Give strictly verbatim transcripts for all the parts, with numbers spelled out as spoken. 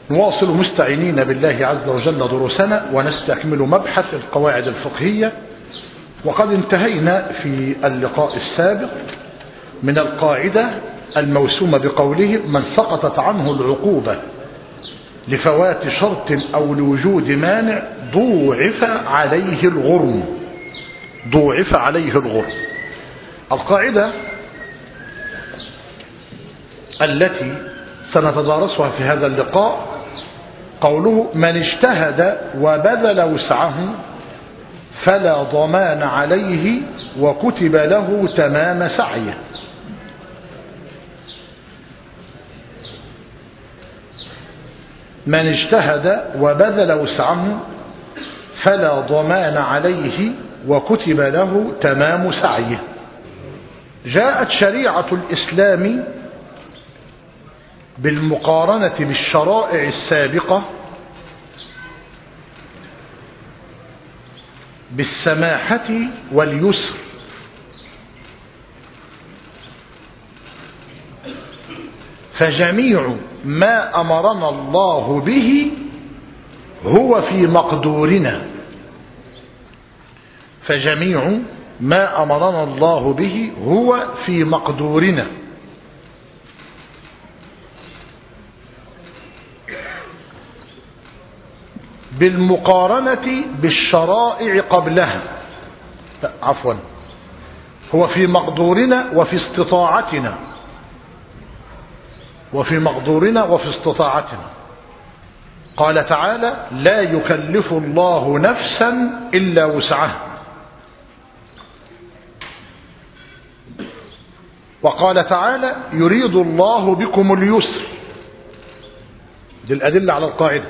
نواصل مستعينين بالله عز وجل دروسنا ونستكمل مبحث القواعد الفقهية، وقد انتهينا في اللقاء السابق من القاعدة الموسومة بقوله من سقطت عنه العقوبة لفوات شرط أو لوجود مانع ضوعف عليه الغرم ضوعف عليه الغرم. القاعدة التي سنتدارسها في هذا اللقاء قوله من اجتهد وبذل وسعه فلا ضمان عليه وكتب له تمام سعيه. من اجتهد وبذل وسعه فلا ضمان عليه وكتب له تمام سعيه. جاءت شريعة الإسلام بالمقارنة بالشرائع السابقة بالسماحة واليسر، فجميع ما أمرنا الله به هو في مقدورنا فجميع ما أمرنا الله به هو في مقدورنا بالمقارنة بالشرائع قبلها. عفوا هو في مقدورنا وفي استطاعتنا وفي مقدورنا وفي استطاعتنا. قال تعالى لا يكلف الله نفسا إلا وسعها، وقال تعالى يريد الله بكم اليسر. دي الأدلة على القاعدة.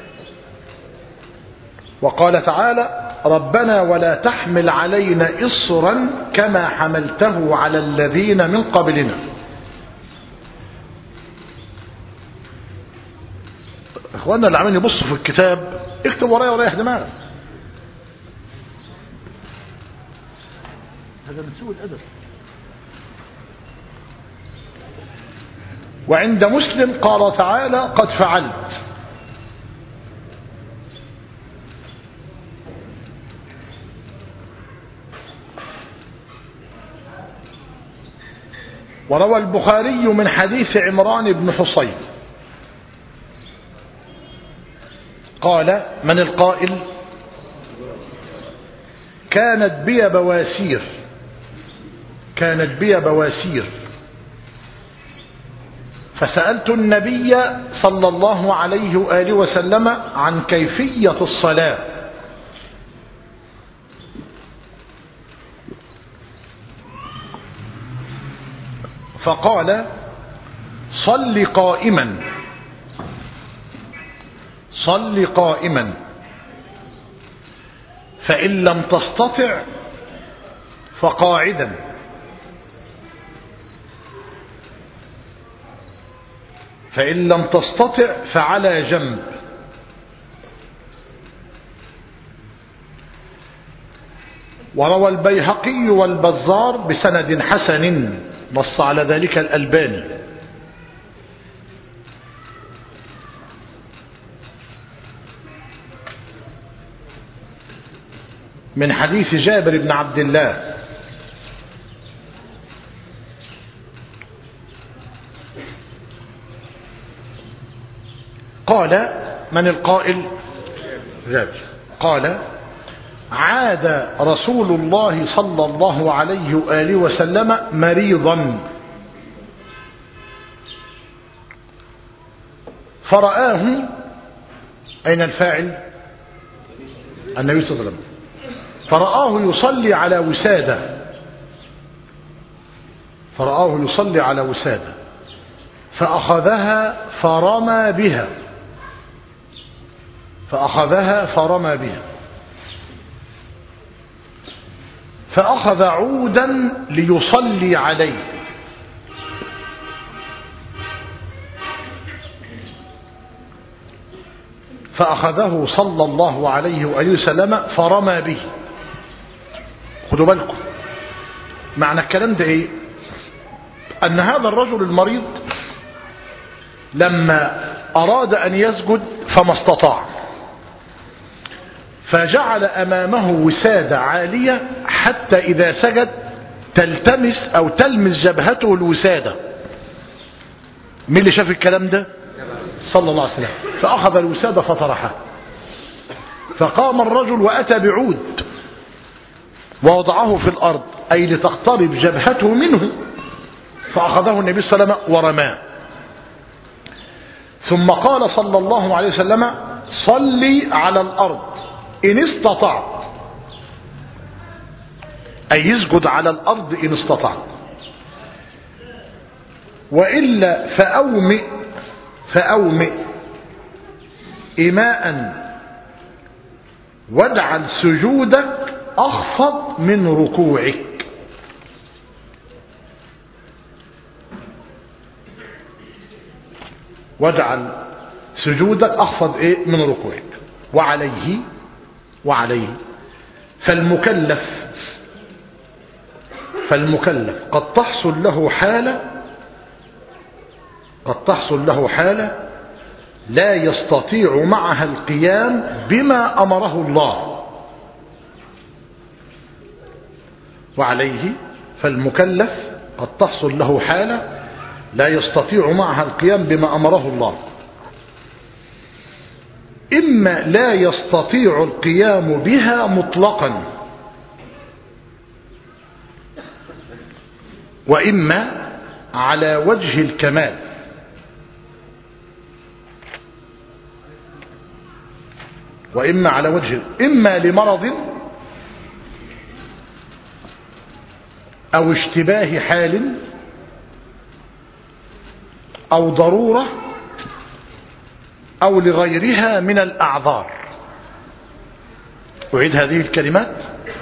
وقال تعالى ربنا ولا تحمل علينا إصرا كما حملته على الذين من قبلنا. اخواننا اللي عمالين يبصوا في الكتاب اكتب ورايا وريح دماغك، هذا من سوء الأدب. وعند مسلم قال تعالى قد فعلت. وروى البخاري من حديث عمران بن حصين قال من القائل كانت بي بواسير كانت بي بواسير فسألت النبي صلى الله عليه وآله وسلم عن كيفية الصلاة فقال صل قائما صل قائما فإن لم تستطع فقاعدا فإن لم تستطع فعلى جنب. وروى البيهقي والبزار بسند حسن نص على ذلك الألباني من حديث جابر بن عبد الله قال من القائل جابر قال عاد رسول الله صلى الله عليه وآله وسلم مريضا فرآه. أين الفاعل؟ النبي صلى الله عليه وسلم. فرآه يصلي على وسادة فرآه يصلي على وسادة فأخذها فرمى بها فأخذها فرمى بها فأخذ عودا ليصلي عليه فأخذه صلى الله عليه وآله وسلم فرمى به. خدوا بالكم معنى الكلام ده ايه؟ أن هذا الرجل المريض لما أراد أن يسجد فما استطاع، فجعل أمامه وسادة عالية حتى إذا سجد تلتمس أو تلمس جبهته الوسادة. مين اللي شاف الكلام ده؟ صلى الله عليه وسلم. فأخذ الوسادة فطرحها، فقام الرجل وأتى بعود ووضعه في الأرض، أي لتقترب جبهته منه، فأخذه النبي صلى الله عليه وسلم ورماه. ثم قال صلى الله عليه وسلم: صلي على الأرض إن استطعت، أي يسجد على الأرض إن استطعت، وإلا فأومئ فأومئ إيماء واجعل سجودك أخفض من ركوعك. واجعل سجودك أخفض إيه من ركوعك. وعليه وعليه فالمكلف فالمكلف قد تحصل له حالة قد تحصل له حالة لا يستطيع معها القيام بما أمره الله. وعليه فالمكلف قد تحصل له حالة لا يستطيع معها القيام بما أمره الله، إما لا يستطيع القيام بها مطلقا، وإما على وجه الكمال. وإما على وجه إما لمرض أو اشتباه حال أو ضرورة أو لغيرها من الأعذار. أعيد هذه الكلمات.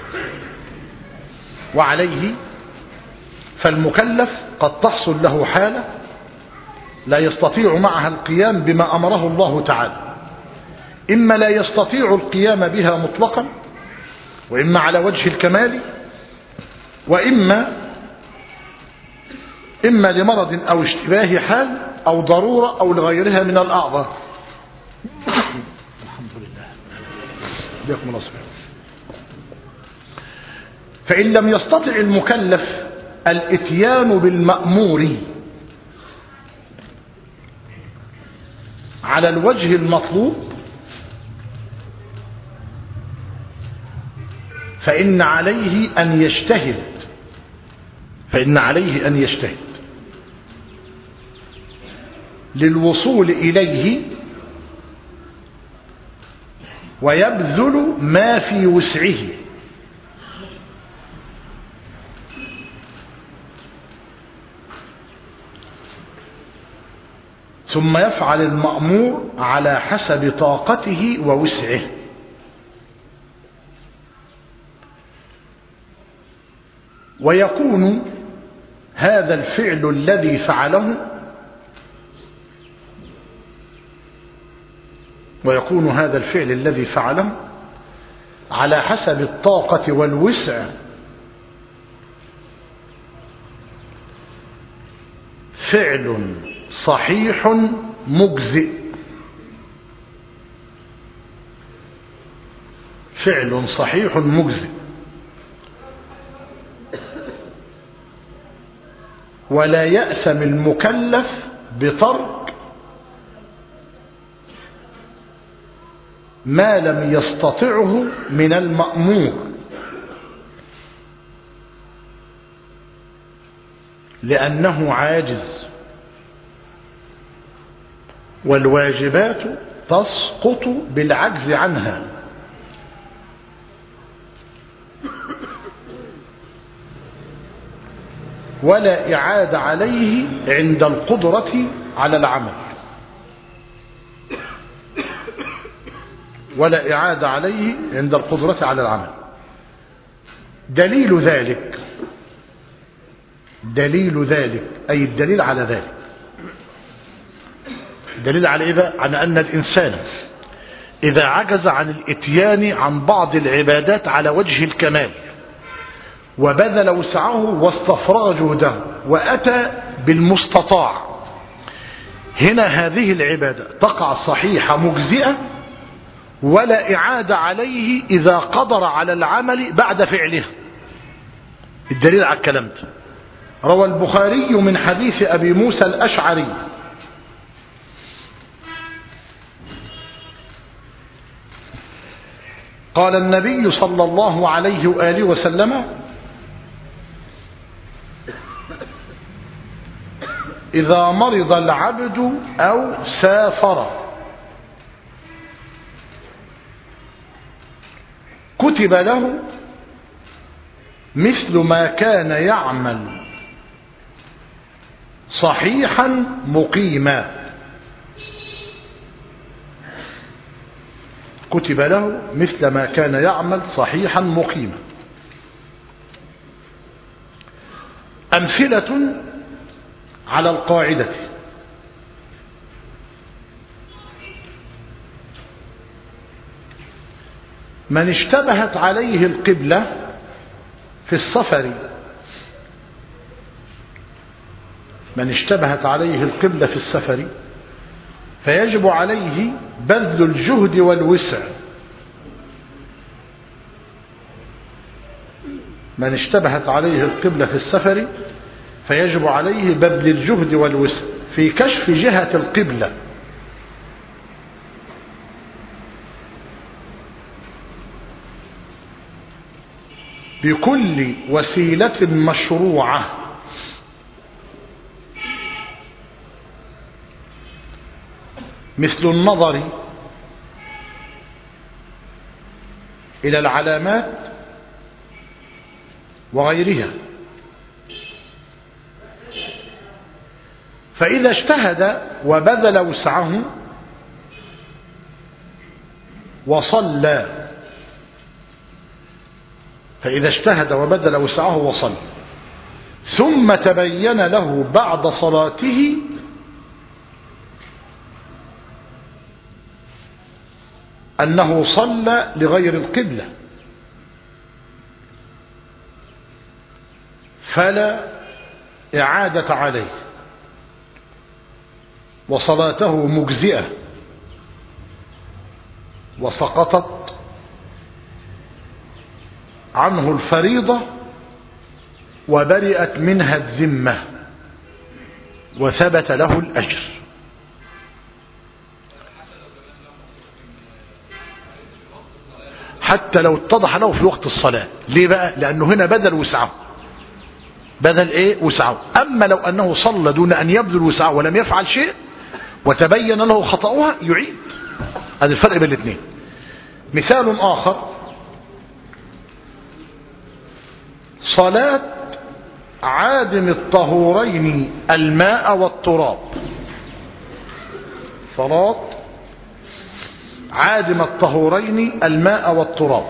وعليه فالمكلف قد تحصل له حالة لا يستطيع معها القيام بما أمره الله تعالى، إما لا يستطيع القيام بها مطلقا، وإما على وجه الكمال، وإما إما لمرض أو اشتباه حال أو ضرورة أو لغيرها من الأعذار. الحمد لله. بكم الله سبحانه. فإن لم يستطع المكلف الاتيان بالمأمور على الوجه المطلوب، فإن عليه أن يجتهد فإن عليه أن يجتهد للوصول إليه، ويبذل ما في وسعه، ثم يفعل المأمور على حسب طاقته ووسعه. ويكون هذا الفعل الذي فعله ويكون هذا الفعل الذي فعله على حسب الطاقة والوسع فعل صحيح مجزئ فعل صحيح مجزئ ولا يأثم المكلف بترك ما لم يستطعه من المأمور، لأنه عاجز، والواجبات تسقط بالعجز عنها. ولا إعادة عليه عند القدرة على العمل ولا إعادة عليه عند القدرة على العمل. دليل ذلك دليل ذلك أي الدليل على ذلك دليل على إذا على أن الإنسان إذا عجز عن الإتيان عن بعض العبادات على وجه الكمال، وبذل وسعه واستفرغ جهده وأتى بالمستطاع، هنا هذه العبادة تقع صحيحة مجزئة ولا إعادة عليه إذا قدر على العمل بعد فعله. الدليل على الكلام ده روى البخاري من حديث أبي موسى الأشعري قال النبي صلى الله عليه وآله وسلم: إذا مرض العبد أو سافر كتب له مثل ما كان يعمل صحيحا مقيما. كتب له مثل ما كان يعمل صحيحا مقيما. أمثلة على القاعدة: من اشتبهت عليه القبلة في السفر من اشتبهت عليه القبلة في السفر فيجب عليه بذل الجهد والوسع. من اشتبهت عليه القبلة في السفر فيجب عليه بذل الجهد والوسع في كشف جهة القبلة بكل وسيلة مشروعة مثل النظر إلى العلامات وغيرها. فإذا اجتهد وبذل وسعه وصلى فإذا اجتهد وبذل وسعه وصلى ثم تبين له بعد صلاته أنه صلى لغير القبلة فلا إعادة عليه وصلاته مجزئة وسقطت عنه الفريضة وبرئت منها الذمة وثبت له الأجر. حتى لو اتضح له في وقت الصلاة. ليه بقى؟ لأنه هنا بذل وسعه بذل ايه وسعه. أما لو أنه صلى دون أن يبذل وسعه ولم يفعل شيء وتبين له خطأها يعيد. هذا الفرق بين الاثنين. مثال آخر: صلاة عادم الطهورين الماء والتراب. صلاة عادم الطهورين الماء والتراب.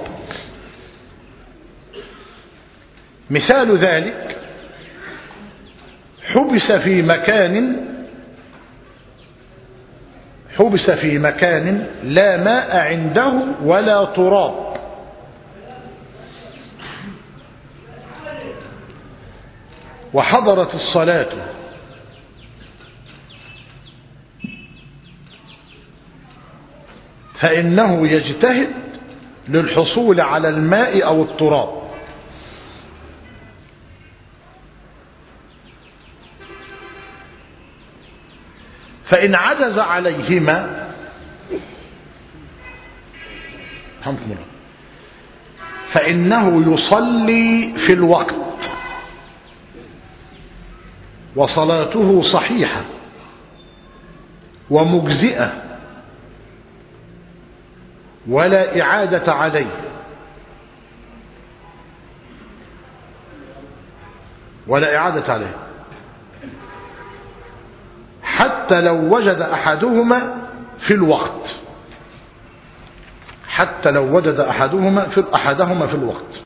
مثال ذلك: حبس في مكان حبس في مكان لا ماء عنده ولا تراب وحضرت الصلاة فإنه يجتهد للحصول على الماء أو التراب. فإن عجز عليهما فإنه يصلي في الوقت وصلاته صحيحة ومجزئة ولا إعادة عليه ولا إعادة عليه حتى لو وجد أحدهما في الوقت حتى لو وجد أحدهما في أحدهما في الوقت.